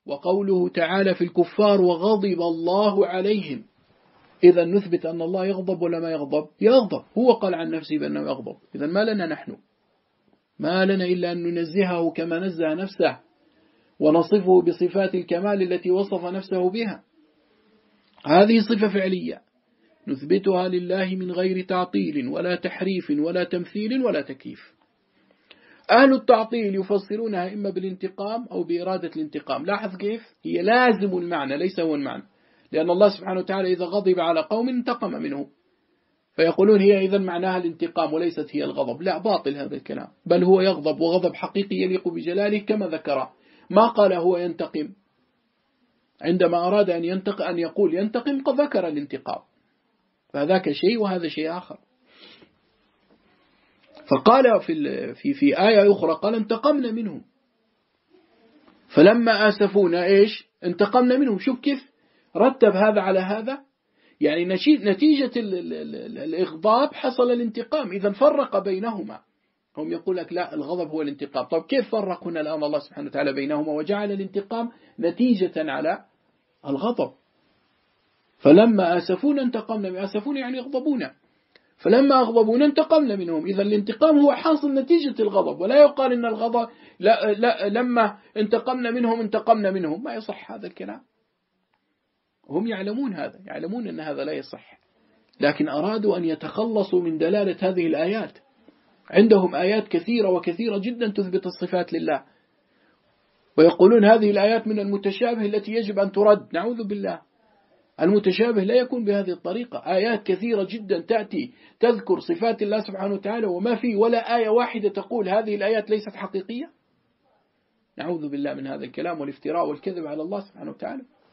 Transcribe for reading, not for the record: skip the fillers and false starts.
وقوله تعالى في الكفار وغضب الله عليهم. إذا نثبت أن الله يغضب ولا ما يغضب؟ يغضب. هو قال عن نفسه بأنه يغضب. إذا ما لنا نحن؟ ما لنا إلا أن ننزهه كما نزه نفسه ونصفه بصفات الكمال التي وصف نفسه بها. هذه صفة فعلية نثبتها لله من غير تعطيل ولا تحريف ولا تمثيل ولا تكييف. أهل التعطيل يفسرونها إما بالانتقام أو بإرادة الانتقام. لاحظ كيف هي لازم المعنى ليس هو المعنى، لأن الله سبحانه وتعالى إذا غضب على قوم انتقم منه، فيقولون هي إذا معناها الانتقام وليست هي الغضب. لا، باطل هذا الكلام، بل هو يغضب وغضب حقيقي يليق بجلاله كما ذكر. ما قال هو ينتقم، عندما أراد أن يقول ينتقم قد ذكر الانتقام، فذاك شيء وهذا شيء آخر. فقال في آية أخرى قال انتقمنا منهم فلما آسفونا إيش انتقمنا منهم. شوف كيف رتب هذا على هذا، يعني نتيجة الإغضاب حصل الانتقام، إذا فرق بينهما. هم يقول لك لا الغضب هو الانتقام. طب كيف فرق هنا الآن الله سبحانه وتعالى بينهما وجعل الانتقام نتيجة على الغضب؟ فلما آسفونا انتقمنا، آسفونا يعني يغضبونا، فلما أغضبونا انتقمنا منهم. إذا الانتقام هو حاصل نتيجة الغضب، ولا يقال إن الغضب لا لما انتقمنا منهم انتقمنا منهم، ما يصح هذا الكلام. هم يعلمون هذا، يعلمون أن هذا لا يصح، لكن أرادوا أن يتخلصوا من دلالة هذه الآيات. عندهم آيات كثيرة وكثيرة جدا تثبت الصفات لله، ويقولون هذه الآيات من المتشابه التي يجب أن ترد. نعوذ بالله، المتشابه لا يكون بهذه الطريقة. آيات كثيرة جدا تأتي تذكر صفات الله سبحانه وتعالى، وما في ولا آية واحدة تقول هذه الآيات ليست حقيقية. نعوذ بالله من هذا الكلام والافتراء والكذب على الله سبحانه وتعالى.